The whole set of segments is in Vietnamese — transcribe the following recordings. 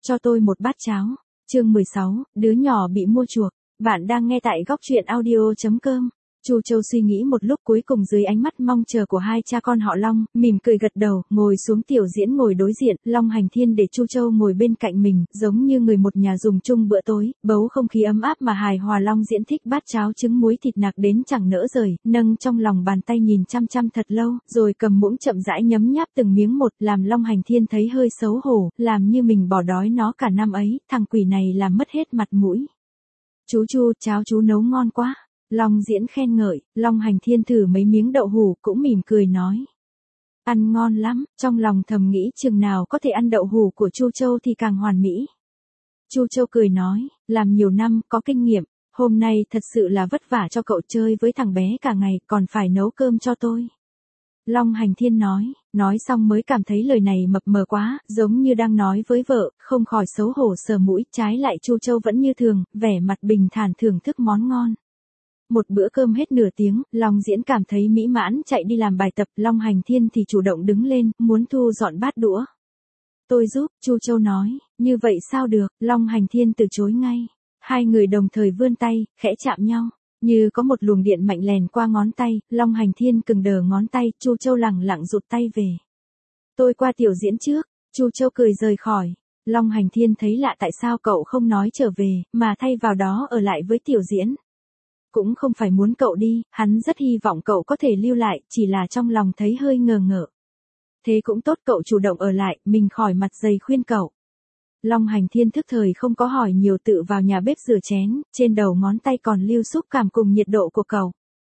cho tôi một bát cháo. Chương 16, đứa nhỏ bị mua chuộc. Bạn đang nghe tại góc truyện audio.com. Chu Châu suy nghĩ một lúc, cuối cùng dưới ánh mắt mong chờ của hai cha con họ Long, mỉm cười gật đầu, ngồi xuống. Tiểu Diễn ngồi đối diện, Long Hành Thiên để Chu Châu ngồi bên cạnh mình, giống như người một nhà dùng chung bữa tối, bầu không khí ấm áp mà hài hòa. Long Diễn thích bát cháo trứng muối thịt nạc đến chẳng nỡ rời, nâng trong lòng bàn tay nhìn chăm chăm thật lâu, rồi cầm muỗng chậm rãi nhấm nháp từng miếng một, làm Long Hành Thiên thấy hơi xấu hổ, làm như mình bỏ đói nó cả năm ấy, thằng quỷ này làm mất hết mặt mũi. Chú Chu, cháo chú nấu ngon quá. Long Diễn khen ngợi, Long Hành Thiên thử mấy miếng đậu hủ cũng mỉm cười nói. Ăn ngon lắm, trong lòng thầm nghĩ chừng nào có thể ăn đậu hủ của Chu Châu thì càng hoàn mỹ. Chu Châu cười nói, làm nhiều năm, có kinh nghiệm, hôm nay thật sự là vất vả cho cậu, chơi với thằng bé cả ngày, còn phải nấu cơm cho tôi. Long Hành Thiên nói xong mới cảm thấy lời này mập mờ quá, giống như đang nói với vợ, không khỏi xấu hổ sờ mũi. Trái lại Chu Châu vẫn như thường, vẻ mặt bình thản thưởng thức món ngon. Một bữa cơm hết nửa tiếng, Long Diễn cảm thấy mỹ mãn, chạy đi làm bài tập. Long Hành Thiên thì chủ động đứng lên, muốn thu dọn bát đũa. Tôi giúp, Chu Châu nói. Như vậy sao được, Long Hành Thiên từ chối ngay. Hai người đồng thời vươn tay, khẽ chạm nhau. Như có một luồng điện mạnh lèn qua ngón tay, Long Hành Thiên cứng đờ ngón tay, Chu Châu lẳng lặng rụt tay về. Tôi qua Tiểu Diễn trước, Chu Châu cười rời khỏi. Long Hành Thiên thấy lạ, tại sao cậu không nói trở về, mà thay vào đó ở lại với Tiểu Diễn. Cũng không phải muốn cậu đi, hắn rất hy vọng cậu có thể lưu lại, chỉ là trong lòng thấy hơi ngờ ngợ. Thế cũng tốt, cậu chủ động ở lại, mình khỏi mặt dày khuyên cậu. Long Hành Thiên thức thời không có hỏi nhiều, tự vào nhà bếp rửa chén, trên đầu ngón tay còn lưu xúc cảm cùng nhiệt độ của cậu.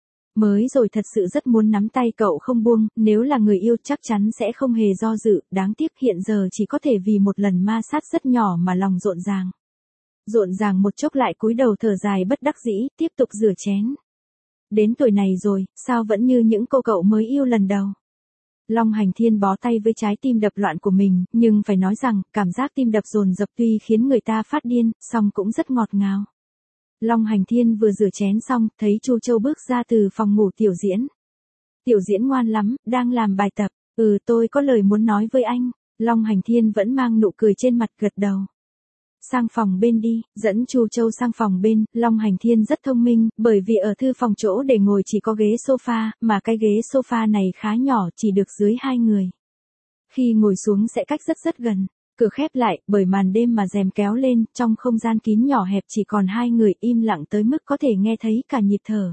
Mới rồi thật sự rất muốn nắm tay cậu không buông, nếu là người yêu chắc chắn sẽ không hề do dự, đáng tiếc hiện giờ chỉ có thể vì một lần ma sát rất nhỏ mà lòng rộn ràng. Rộn ràng một chốc lại cúi đầu thở dài bất đắc dĩ, tiếp tục rửa chén. Đến tuổi này rồi, sao vẫn như những cô cậu mới yêu lần đầu. Long Hành Thiên bó tay với trái tim đập loạn của mình, nhưng phải nói rằng, cảm giác tim đập dồn dập tuy khiến người ta phát điên, song cũng rất ngọt ngào. Long Hành Thiên vừa rửa chén xong, thấy Chu Châu bước ra từ phòng ngủ Tiểu Diễn. Tiểu Diễn ngoan lắm, đang làm bài tập. Tôi có lời muốn nói với anh. Long Hành Thiên vẫn mang nụ cười trên mặt, gật đầu. Sang phòng bên đi, dẫn Chu Châu sang phòng bên. Long Hành Thiên rất thông minh, bởi vì ở thư phòng chỗ để ngồi chỉ có ghế sofa, mà cái ghế sofa này khá nhỏ, chỉ được dưới hai người. Khi ngồi xuống sẽ cách rất gần. Cửa khép lại, bởi màn đêm mà rèm kéo lên, trong không gian kín nhỏ hẹp chỉ còn hai người, im lặng tới mức có thể nghe thấy cả nhịp thở.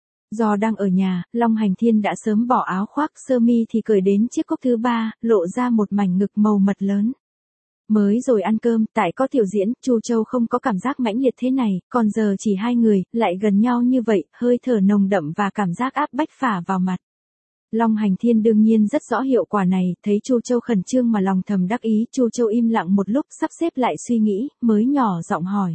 Do đang ở nhà, Long Hành Thiên đã sớm bỏ áo khoác sơ mi thì cởi đến chiếc cúc thứ ba, lộ ra một mảnh ngực màu mật lớn. Mới rồi ăn cơm, tại có Tiểu Diễn, Chu Châu không có cảm giác mãnh liệt thế này, còn giờ chỉ hai người, lại gần nhau như vậy, hơi thở nồng đậm và cảm giác áp bách phả vào mặt. Long Hành Thiên đương nhiên rất rõ hiệu quả này, thấy Chu Châu khẩn trương mà lòng thầm đắc ý. Chu Châu im lặng một lúc, sắp xếp lại suy nghĩ, mới nhỏ giọng hỏi.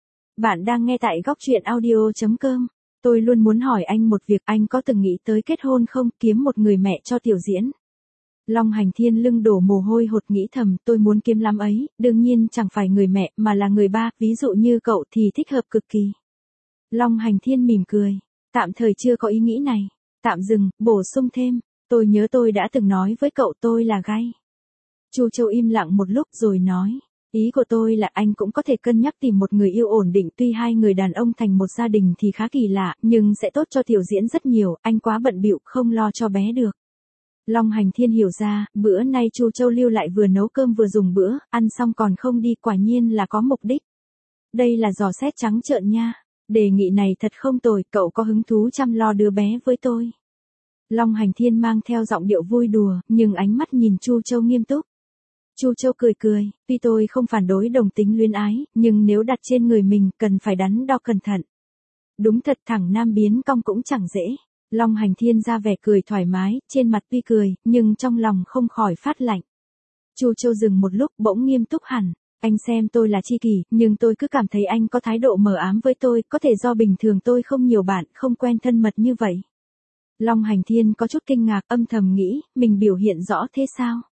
Bạn đang nghe tại góc truyện audio.com. Tôi luôn muốn hỏi anh một việc, anh có từng nghĩ tới kết hôn không, kiếm một người mẹ cho Tiểu Diễn? Long Hành Thiên lưng đổ mồ hôi hột, nghĩ thầm, tôi muốn kiếm lắm ấy, đương nhiên chẳng phải người mẹ, mà là người ba, ví dụ như cậu thì thích hợp cực kỳ. Long Hành Thiên mỉm cười, tạm thời chưa có ý nghĩ này. Tạm dừng, bổ sung thêm, tôi nhớ tôi đã từng nói với cậu tôi là gay. Chu Châu im lặng một lúc rồi nói, ý của tôi là anh cũng có thể cân nhắc tìm một người yêu ổn định, tuy hai người đàn ông thành một gia đình thì khá kỳ lạ, nhưng sẽ tốt cho Tiểu Diễn rất nhiều, anh quá bận bịu không lo cho bé được. Long Hành Thiên hiểu ra, bữa nay Chu Châu lưu lại vừa nấu cơm vừa dùng bữa, ăn xong còn không đi, quả nhiên là có mục đích. Đây là dò xét trắng trợn nha. Đề nghị này thật không tồi, cậu có hứng thú chăm lo đứa bé với tôi? Long Hành Thiên mang theo giọng điệu vui đùa, nhưng ánh mắt nhìn Chu Châu nghiêm túc. Chu Châu cười, tuy tôi không phản đối đồng tính luyến ái, nhưng nếu đặt trên người mình, cần phải đắn đo cẩn thận. Đúng thật, thẳng nam biến cong cũng chẳng dễ. Long Hành Thiên ra vẻ cười thoải mái, trên mặt tuy cười, nhưng trong lòng không khỏi phát lạnh. Chu Châu dừng một lúc, bỗng nghiêm túc hẳn. Anh xem tôi là tri kỷ, nhưng tôi cứ cảm thấy anh có thái độ mờ ám với tôi, có thể do bình thường tôi không nhiều bạn, không quen thân mật như vậy. Long Hành Thiên có chút kinh ngạc, âm thầm nghĩ, mình biểu hiện rõ thế sao?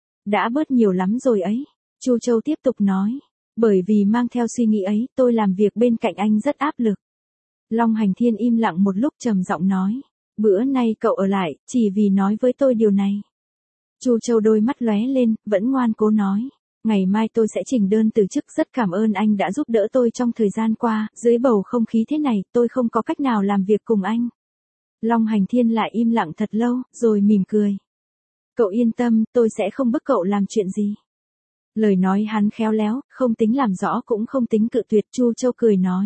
Đã bớt nhiều lắm rồi ấy. Chu Châu tiếp tục nói, bởi vì mang theo suy nghĩ ấy, tôi làm việc bên cạnh anh rất áp lực. Long Hành Thiên im lặng một lúc, trầm giọng nói, bữa nay cậu ở lại, chỉ vì nói với tôi điều này. Chu Châu đôi mắt lóe lên, vẫn ngoan cố nói. Ngày mai tôi sẽ trình đơn từ chức, rất cảm ơn anh đã giúp đỡ tôi trong thời gian qua, dưới bầu không khí thế này, tôi không có cách nào làm việc cùng anh. Long Hành Thiên lại im lặng thật lâu, rồi mỉm cười. Cậu yên tâm, tôi sẽ không bức cậu làm chuyện gì. Lời nói hắn khéo léo, không tính làm rõ cũng không tính cự tuyệt. Chu Châu cười nói.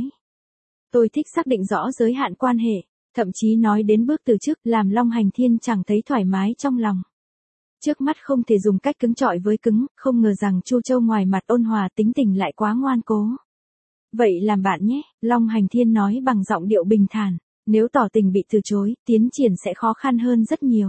Tôi thích xác định rõ giới hạn quan hệ, thậm chí nói đến bước từ chức, làm Long Hành Thiên chẳng thấy thoải mái trong lòng. Trước mắt không thể dùng cách cứng chọi với cứng, không ngờ rằng Chu Châu ngoài mặt ôn hòa tính tình lại quá ngoan cố. Vậy làm bạn nhé, Long Hành Thiên nói bằng giọng điệu bình thản, nếu tỏ tình bị từ chối, tiến triển sẽ khó khăn hơn rất nhiều.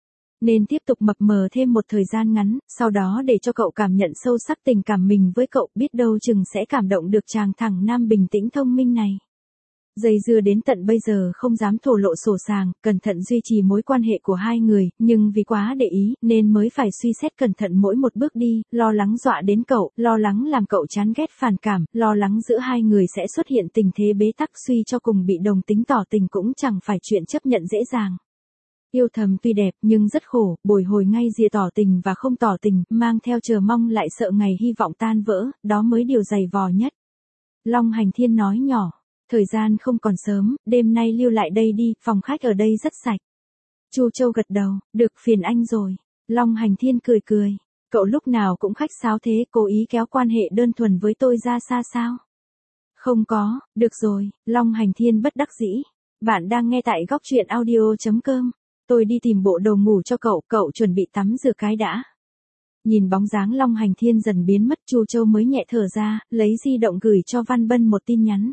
Nên tiếp tục mập mờ thêm một thời gian ngắn, sau đó để cho cậu cảm nhận sâu sắc tình cảm mình với cậu, biết đâu chừng sẽ cảm động được chàng thẳng nam bình tĩnh thông minh này. Dây dưa đến tận bây giờ không dám thổ lộ sổ sàng, cẩn thận duy trì mối quan hệ của hai người, nhưng vì quá để ý, nên mới phải suy xét cẩn thận mỗi một bước đi, lo lắng dọa đến cậu, lo lắng làm cậu chán ghét phản cảm, lo lắng giữa hai người sẽ xuất hiện tình thế bế tắc, suy cho cùng bị đồng tính tỏ tình cũng chẳng phải chuyện chấp nhận dễ dàng. Yêu thầm tuy đẹp nhưng rất khổ, bồi hồi ngay rìa tỏ tình và không tỏ tình, mang theo chờ mong lại sợ ngày hy vọng tan vỡ, đó mới điều dày vò nhất. Long Hành Thiên nói nhỏ. Thời gian không còn sớm, đêm nay lưu lại đây đi, phòng khách ở đây rất sạch. Chu Châu gật đầu, được, phiền anh rồi. Long Hành Thiên cười cười, cậu lúc nào cũng khách sáo thế, cố ý kéo quan hệ đơn thuần với tôi ra xa sao? Không có, được rồi, Long Hành Thiên bất đắc dĩ. Bạn đang nghe tại góc truyện audio.com. Tôi đi tìm bộ đồ ngủ cho cậu, cậu chuẩn bị tắm rửa cái đã. Nhìn bóng dáng Long Hành Thiên dần biến mất, Chu Châu mới nhẹ thở ra, lấy di động gửi cho Văn Bân một tin nhắn.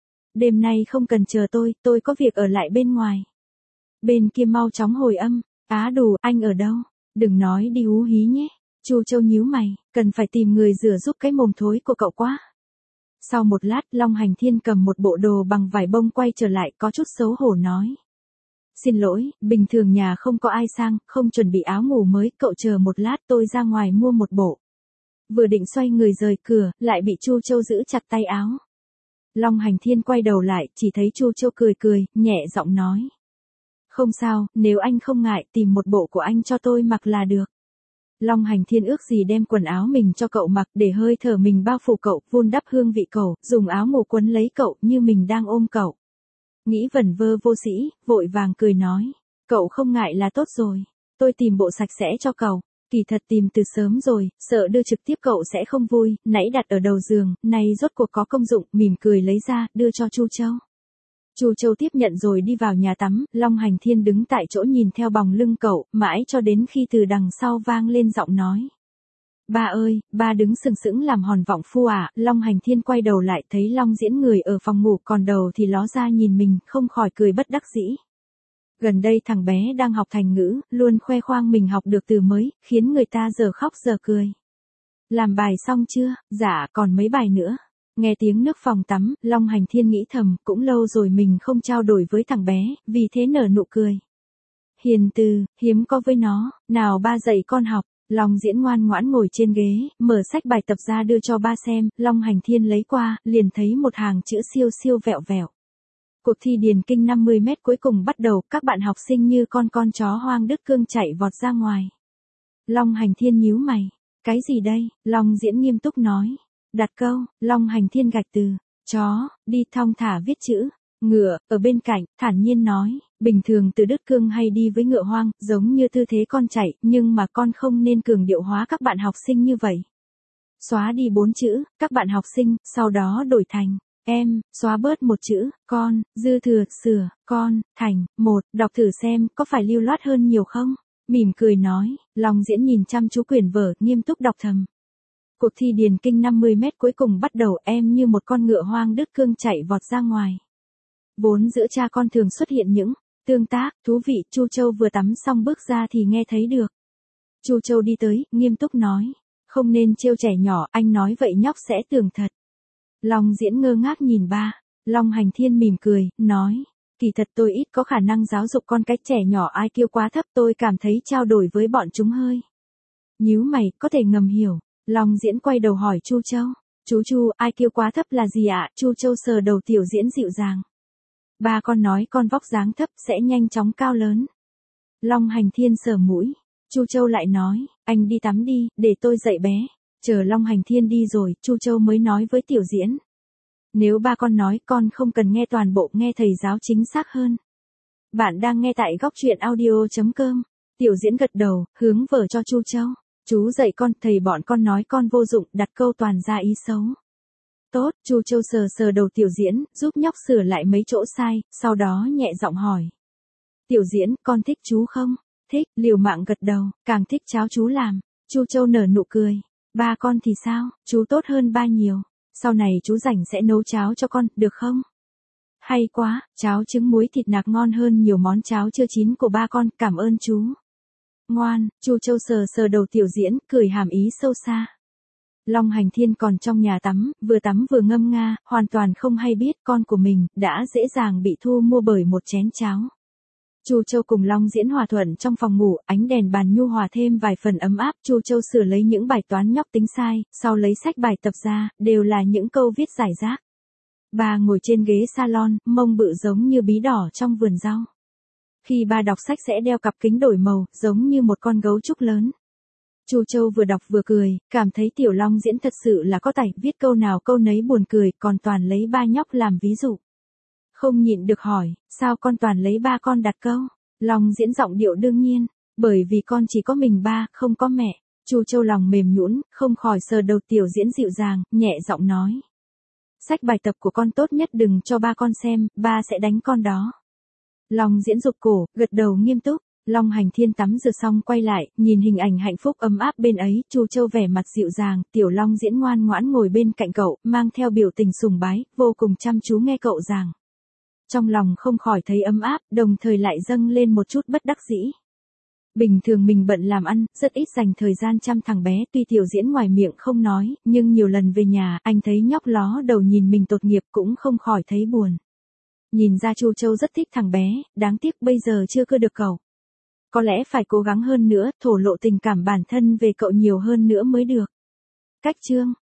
Đêm nay không cần chờ tôi có việc ở lại bên ngoài. Bên kia mau chóng hồi âm, đủ, anh ở đâu? Đừng nói đi hú hí nhé. Chu Châu nhíu mày, cần phải tìm người rửa giúp cái mồm thối của cậu quá. Sau một lát, Long Hành Thiên cầm một bộ đồ bằng vải bông quay trở lại, có chút xấu hổ nói. Xin lỗi, bình thường nhà không có ai sang, không chuẩn bị áo ngủ mới, cậu chờ một lát tôi ra ngoài mua một bộ. Vừa định xoay người rời cửa, lại bị Chu Châu giữ chặt tay áo. Long Hành Thiên quay đầu lại, chỉ thấy Chu Châu cười cười, nhẹ giọng nói. Không sao, nếu anh không ngại, tìm một bộ của anh cho tôi mặc là được. Long Hành Thiên ước gì đem quần áo mình cho cậu mặc, để hơi thở mình bao phủ cậu, vun đắp hương vị cậu, dùng áo ngủ quấn lấy cậu, như mình đang ôm cậu. Nghĩ vẩn vơ vô sĩ, vội vàng cười nói. Cậu không ngại là tốt rồi, tôi tìm bộ sạch sẽ cho cậu. Kỳ thật tìm từ sớm rồi, sợ đưa trực tiếp cậu sẽ không vui, nãy đặt ở đầu giường, nay rốt cuộc có công dụng, mỉm cười lấy ra, đưa cho Chu Châu. Chu Châu tiếp nhận rồi đi vào nhà tắm, Long Hành Thiên đứng tại chỗ nhìn theo bóng lưng cậu, mãi cho đến khi từ đằng sau vang lên giọng nói. Ba ơi, ba đứng sừng sững làm hòn vọng phu à, Long Hành Thiên quay đầu lại thấy Long Diễn người ở phòng ngủ, còn đầu thì ló ra nhìn mình, không khỏi cười bất đắc dĩ. Gần đây thằng bé đang học thành ngữ, luôn khoe khoang mình học được từ mới, khiến người ta giờ khóc giờ cười. Làm bài xong chưa? Dạ, còn mấy bài nữa. Nghe tiếng nước phòng tắm, Long Hành Thiên nghĩ thầm, cũng lâu rồi mình không trao đổi với thằng bé, vì thế nở nụ cười. Hiền từ, hiếm có với nó, nào ba dạy con học. Long Diễn ngoan ngoãn ngồi trên ghế, mở sách bài tập ra đưa cho ba xem, Long Hành Thiên lấy qua, liền thấy một hàng chữ siêu siêu vẹo vẹo. Cuộc thi điền kinh 50 mét cuối cùng bắt đầu, các bạn học sinh như con chó hoang đứt cương chạy vọt ra ngoài. Long Hành Thiên nhíu mày. Cái gì đây? Long Diễn nghiêm túc nói. Đặt câu, Long Hành Thiên gạch từ, chó, đi thong thả viết chữ. Ngựa, ở bên cạnh, thản nhiên nói, bình thường từ đứt cương hay đi với ngựa hoang, giống như tư thế con chạy, nhưng mà con không nên cường điệu hóa các bạn học sinh như vậy. Xóa đi 4 chữ, các bạn học sinh, sau đó đổi thành, em, xóa bớt một chữ, con, dư thừa, sửa, con, thành, một, đọc thử xem, có phải lưu loát hơn nhiều không? Mỉm cười nói, Long Diễn nhìn chăm chú quyển vở, nghiêm túc đọc thầm. Cuộc thi điền kinh 50 mét cuối cùng bắt đầu, em như một con ngựa hoang đứt cương chạy vọt ra ngoài. Vốn giữa cha con thường xuất hiện những tương tác thú vị, Chu Châu vừa tắm xong bước ra thì nghe thấy được. Chu Châu đi tới, nghiêm túc nói, không nên trêu trẻ nhỏ, anh nói vậy nhóc sẽ tưởng thật. Long Diễn ngơ ngác nhìn ba, Long Hành Thiên mỉm cười, nói, kỳ thật tôi ít có khả năng giáo dục con cái trẻ nhỏ IQ quá thấp, tôi cảm thấy trao đổi với bọn chúng hơi. Nhíu mày, có thể ngầm hiểu. Long Diễn quay đầu hỏi Chu Châu, chú Chu, IQ quá thấp là gì ạ? Chu Châu sờ đầu Tiểu Diễn dịu dàng. Ba con nói con vóc dáng thấp sẽ nhanh chóng cao lớn. Long Hành Thiên sờ mũi. Chu Châu lại nói, anh đi tắm đi, để tôi dạy bé. Chờ Long Hành Thiên đi rồi, Chu Châu mới nói với Tiểu Diễn. Nếu ba con nói con không cần nghe toàn bộ, nghe thầy giáo chính xác hơn. Bạn đang nghe tại góc truyện audio.com. Tiểu Diễn gật đầu, hướng vở cho Chu Châu. Chú dạy con, thầy bọn con nói con vô dụng, đặt câu toàn ra ý xấu. Tốt, Chu Châu sờ sờ đầu Tiểu Diễn, giúp nhóc sửa lại mấy chỗ sai, sau đó nhẹ giọng hỏi. Tiểu Diễn, con thích chú không? Thích, liều mạng gật đầu, càng thích cháo chú làm. Chu Châu nở nụ cười. Ba con thì sao, chú tốt hơn ba nhiều. Sau này chú rảnh sẽ nấu cháo cho con, được không? Hay quá, cháo trứng muối thịt nạc ngon hơn nhiều món cháo chưa chín của ba con, cảm ơn chú. Ngoan, Chu Châu sờ sờ đầu Tiểu Diễn, cười hàm ý sâu xa. Long Hành Thiên còn trong nhà tắm vừa ngâm nga, hoàn toàn không hay biết con của mình đã dễ dàng bị thu mua bởi một chén cháo. Chu Châu cùng Long Diễn hòa thuận trong phòng ngủ, ánh đèn bàn nhu hòa thêm vài phần ấm áp. Chu Châu sửa lấy những bài toán nhóc tính sai, sau lấy sách bài tập ra, đều là những câu viết giải rác. Ba ngồi trên ghế salon, mông bự giống như bí đỏ trong vườn rau. Khi ba đọc sách sẽ đeo cặp kính đổi màu, giống như một con gấu trúc lớn. Chu Châu vừa đọc vừa cười, cảm thấy Tiểu Long Diễn thật sự là có tài, viết câu nào câu nấy buồn cười, còn toàn lấy ba nhóc làm ví dụ. Không nhịn được hỏi, sao con toàn lấy ba con đặt câu? Long Diễn giọng điệu đương nhiên, bởi vì con chỉ có mình ba, không có mẹ. Chu Châu lòng mềm nhũn, không khỏi sờ đầu Tiểu Diễn dịu dàng, nhẹ giọng nói. Sách bài tập của con tốt nhất đừng cho ba con xem, ba sẽ đánh con đó. Long Diễn rụt cổ, gật đầu nghiêm túc. Long Hành Thiên tắm rửa xong quay lại, nhìn hình ảnh hạnh phúc ấm áp bên ấy, Chu Châu vẻ mặt dịu dàng, Tiểu Long Diễn ngoan ngoãn ngồi bên cạnh cậu, mang theo biểu tình sùng bái, vô cùng chăm chú nghe cậu giảng. Trong lòng không khỏi thấy ấm áp, đồng thời lại dâng lên một chút bất đắc dĩ. Bình thường mình bận làm ăn, rất ít dành thời gian chăm thằng bé, tuy Tiểu Diễn ngoài miệng không nói, nhưng nhiều lần về nhà, anh thấy nhóc ló đầu nhìn mình tội nghiệp cũng không khỏi thấy buồn. Nhìn ra Chu Châu rất thích thằng bé, đáng tiếc bây giờ chưa cưa được cậu. Có lẽ phải cố gắng hơn nữa, thổ lộ tình cảm bản thân về cậu nhiều hơn nữa mới được. Cách chương